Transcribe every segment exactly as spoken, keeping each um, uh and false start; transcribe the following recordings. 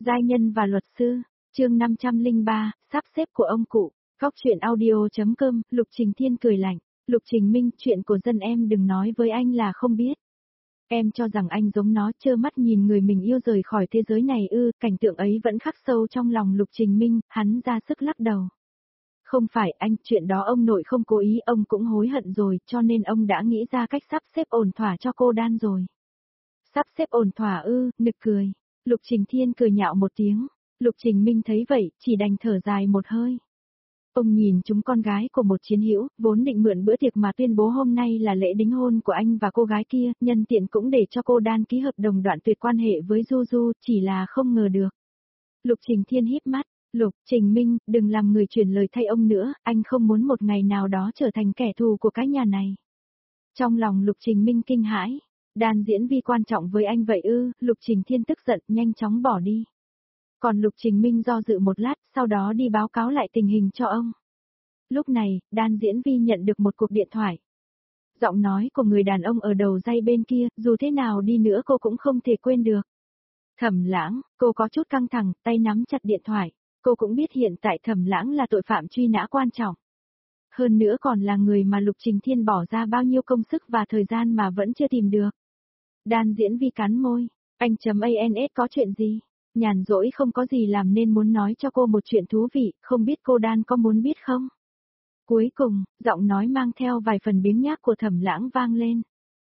Giai nhân và luật sư, chương năm trăm lẻ ba, sắp xếp của ông cụ, Cóc truyện audio.com, Lục Trình Thiên cười lạnh, Lục Trình Minh, chuyện của dân em đừng nói với anh là không biết. Em cho rằng anh giống nó trơ mắt nhìn người mình yêu rời khỏi thế giới này ư, cảnh tượng ấy vẫn khắc sâu trong lòng Lục Trình Minh, hắn ra sức lắc đầu. Không phải anh, chuyện đó ông nội không cố ý, ông cũng hối hận rồi, cho nên ông đã nghĩ ra cách sắp xếp ổn thỏa cho cô Đan rồi. Sắp xếp ổn thỏa ư, nực cười. Lục Trình Thiên cười nhạo một tiếng. Lục Trình Minh thấy vậy, chỉ đành thở dài một hơi. Ông nhìn chúng con gái của một chiến hữu, vốn định mượn bữa tiệc mà tuyên bố hôm nay là lễ đính hôn của anh và cô gái kia, nhân tiện cũng để cho cô Đan ký hợp đồng đoạn tuyệt quan hệ với Du Du, chỉ là không ngờ được. Lục Trình Thiên híp mắt, Lục Trình Minh, đừng làm người truyền lời thay ông nữa, anh không muốn một ngày nào đó trở thành kẻ thù của cái nhà này. Trong lòng Lục Trình Minh kinh hãi. Đan diễn vi quan trọng với anh vậy ư, Lục Trình Thiên tức giận, nhanh chóng bỏ đi. Còn Lục Trình Minh do dự một lát, sau đó đi báo cáo lại tình hình cho ông. Lúc này, Đan diễn vi nhận được một cuộc điện thoại. Giọng nói của người đàn ông ở đầu dây bên kia, dù thế nào đi nữa cô cũng không thể quên được. Thẩm Lãng, cô có chút căng thẳng, tay nắm chặt điện thoại. Cô cũng biết hiện tại Thẩm Lãng là tội phạm truy nã quan trọng. Hơn nữa còn là người mà Lục Trình Thiên bỏ ra bao nhiêu công sức và thời gian mà vẫn chưa tìm được. Đan diễn vi cắn môi, anh chấm ans có chuyện gì? Nhàn rỗi không có gì làm nên muốn nói cho cô một chuyện thú vị, không biết cô Đan có muốn biết không? Cuối cùng, giọng nói mang theo vài phần biếng nhác của Thẩm Lãng vang lên.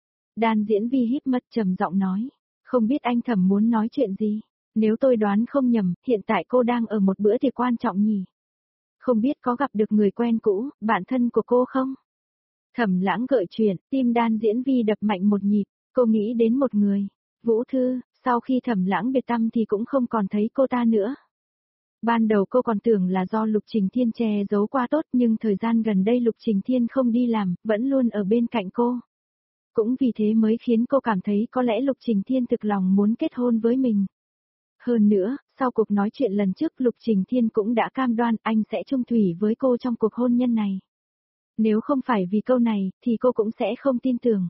Đan diễn vi hít mắt trầm giọng nói, không biết anh Thẩm muốn nói chuyện gì? Nếu tôi đoán không nhầm, hiện tại cô đang ở một bữa tiệc quan trọng nhỉ? Không biết có gặp được người quen cũ, bạn thân của cô không? Thẩm Lãng gợi chuyện, tim Đan diễn vi đập mạnh một nhịp. Cô nghĩ đến một người, Vũ Thư, sau khi Thẩm Lãng biệt tâm thì cũng không còn thấy cô ta nữa. Ban đầu cô còn tưởng là do Lục Trình Thiên che giấu qua tốt, nhưng thời gian gần đây Lục Trình Thiên không đi làm, vẫn luôn ở bên cạnh cô. Cũng vì thế mới khiến cô cảm thấy có lẽ Lục Trình Thiên thực lòng muốn kết hôn với mình. Hơn nữa, sau cuộc nói chuyện lần trước Lục Trình Thiên cũng đã cam đoan anh sẽ chung thủy với cô trong cuộc hôn nhân này. Nếu không phải vì câu này, thì cô cũng sẽ không tin tưởng.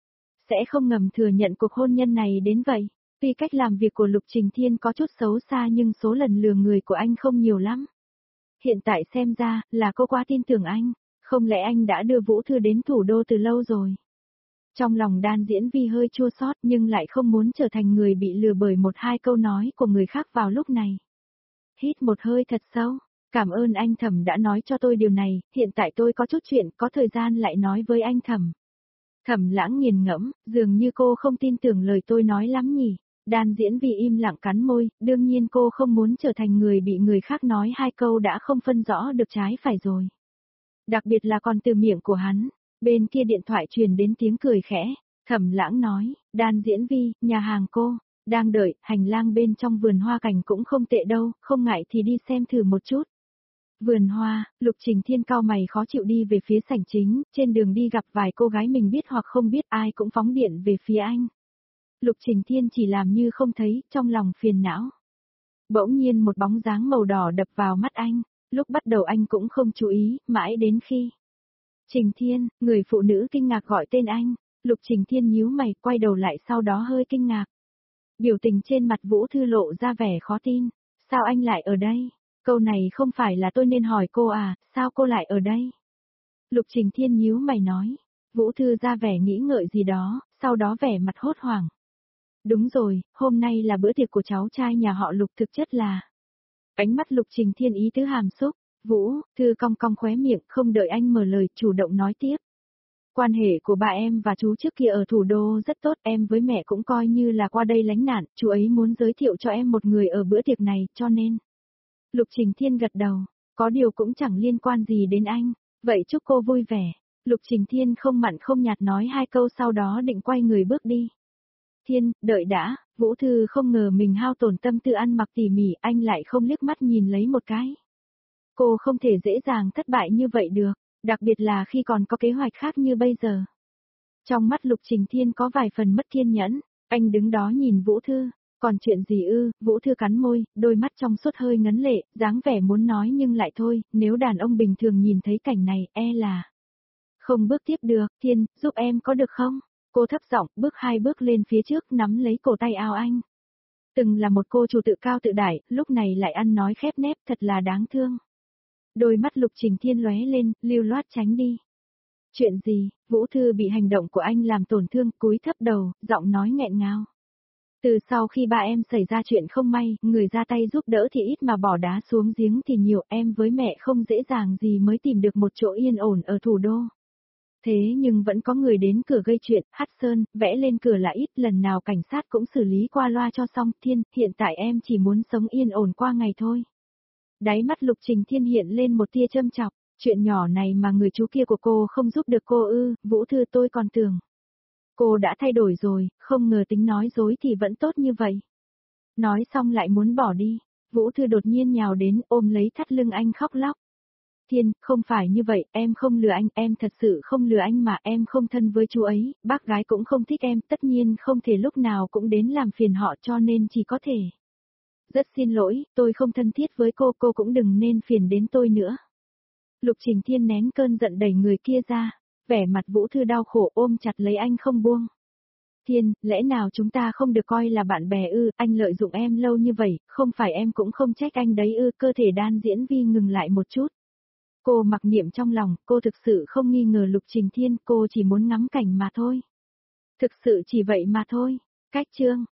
Sẽ không ngầm thừa nhận cuộc hôn nhân này đến vậy. Tuy cách làm việc của Lục Trình Thiên có chút xấu xa nhưng số lần lừa người của anh không nhiều lắm. Hiện tại xem ra là cô quá tin tưởng anh, không lẽ anh đã đưa Vũ Thư đến thủ đô từ lâu rồi. Trong lòng Đan diễn vi hơi chua xót nhưng lại không muốn trở thành người bị lừa bởi một hai câu nói của người khác vào lúc này. Hít một hơi thật sâu, cảm ơn anh Thẩm đã nói cho tôi điều này, hiện tại tôi có chút chuyện, có thời gian lại nói với anh Thẩm. Thẩm Lãng nghiền ngẫm, dường như cô không tin tưởng lời tôi nói lắm nhỉ. Đan diễn vi im lặng cắn môi, đương nhiên cô không muốn trở thành người bị người khác nói hai câu đã không phân rõ được trái phải rồi. Đặc biệt là còn từ miệng của hắn, bên kia điện thoại truyền đến tiếng cười khẽ, Thẩm Lãng nói, Đan diễn vi, nhà hàng cô, đang đợi, hành lang bên trong vườn hoa cảnh cũng không tệ đâu, không ngại thì đi xem thử một chút. Vườn hoa, Lục Trình Thiên cau mày khó chịu đi về phía sảnh chính, trên đường đi gặp vài cô gái mình biết hoặc không biết ai cũng phóng điện về phía anh. Lục Trình Thiên chỉ làm như không thấy, trong lòng phiền não. Bỗng nhiên một bóng dáng màu đỏ đập vào mắt anh, lúc bắt đầu anh cũng không chú ý, mãi đến khi. Trình Thiên, người phụ nữ kinh ngạc gọi tên anh, Lục Trình Thiên nhíu mày, quay đầu lại sau đó hơi kinh ngạc. Biểu tình trên mặt Vũ Thư lộ ra vẻ khó tin, sao anh lại ở đây? Câu này không phải là tôi nên hỏi cô à, sao cô lại ở đây? Lục Trình Thiên nhíu mày nói, Vũ Thư ra vẻ nghĩ ngợi gì đó, sau đó vẻ mặt hốt hoảng. Đúng rồi, hôm nay là bữa tiệc của cháu trai nhà họ Lục thực chất là. Ánh mắt Lục Trình Thiên ý tứ hàm xúc, Vũ, Thư cong cong khóe miệng không đợi anh mở lời chủ động nói tiếp. Quan hệ của ba em và chú trước kia ở thủ đô rất tốt, em với mẹ cũng coi như là qua đây lánh nạn, chú ấy muốn giới thiệu cho em một người ở bữa tiệc này, cho nên. Lục Trình Thiên gật đầu, có điều cũng chẳng liên quan gì đến anh, vậy chúc cô vui vẻ. Lục Trình Thiên không mặn không nhạt nói hai câu sau đó định quay người bước đi. Thiên, đợi đã, Vũ Thư không ngờ mình hao tổn tâm tư ăn mặc tỉ mỉ, anh lại không liếc mắt nhìn lấy một cái. Cô không thể dễ dàng thất bại như vậy được, đặc biệt là khi còn có kế hoạch khác như bây giờ. Trong mắt Lục Trình Thiên có vài phần mất kiên nhẫn, anh đứng đó nhìn Vũ Thư, còn chuyện gì ư? Vũ Thư cắn môi, đôi mắt trong suốt hơi ngấn lệ, dáng vẻ muốn nói nhưng lại thôi, nếu đàn ông bình thường nhìn thấy cảnh này, e là không bước tiếp được. Thiên, giúp em có được không? Cô thấp giọng, bước hai bước lên phía trước nắm lấy cổ tay áo anh. Từng là một cô chủ tự cao tự đại, lúc này lại ăn nói khép nép thật là đáng thương. Đôi mắt Lục Trình Thiên lóe lên, lưu loát tránh đi. Chuyện gì? Vũ Thư bị hành động của anh làm tổn thương, cúi thấp đầu, giọng nói nghẹn ngào. Từ sau khi ba em xảy ra chuyện không may, người ra tay giúp đỡ thì ít mà bỏ đá xuống giếng thì nhiều, em với mẹ không dễ dàng gì mới tìm được một chỗ yên ổn ở thủ đô. Thế nhưng vẫn có người đến cửa gây chuyện, hắt sơn, vẽ lên cửa là ít, lần nào cảnh sát cũng xử lý qua loa cho xong. Thiên, hiện tại em chỉ muốn sống yên ổn qua ngày thôi. Đáy mắt Lục Trình Thiên hiện lên một tia châm chọc, chuyện nhỏ này mà người chú kia của cô không giúp được cô ư? Vũ Thư, tôi còn tưởng cô đã thay đổi rồi, không ngờ tính nói dối thì vẫn tốt như vậy. Nói xong lại muốn bỏ đi, Vũ Thư đột nhiên nhào đến ôm lấy thắt lưng anh khóc lóc. Thiên, không phải như vậy, em không lừa anh, em thật sự không lừa anh mà, em không thân với chú ấy, bác gái cũng không thích em, tất nhiên không thể lúc nào cũng đến làm phiền họ cho nên chỉ có thể. Rất xin lỗi, tôi không thân thiết với cô, cô cũng đừng nên phiền đến tôi nữa. Lục Trình Thiên nén cơn giận đẩy người kia ra, vẻ mặt Vũ Thư đau khổ ôm chặt lấy anh không buông. Thiên, lẽ nào chúng ta không được coi là bạn bè ư? Anh lợi dụng em lâu như vậy, không phải em cũng không trách anh đấy ư? Cơ thể đan diễn vi ngừng lại một chút. Cô mặc niệm trong lòng, cô thực sự không nghi ngờ Lục Trình Thiên, cô chỉ muốn ngắm cảnh mà thôi. Thực sự chỉ vậy mà thôi. Cách chương.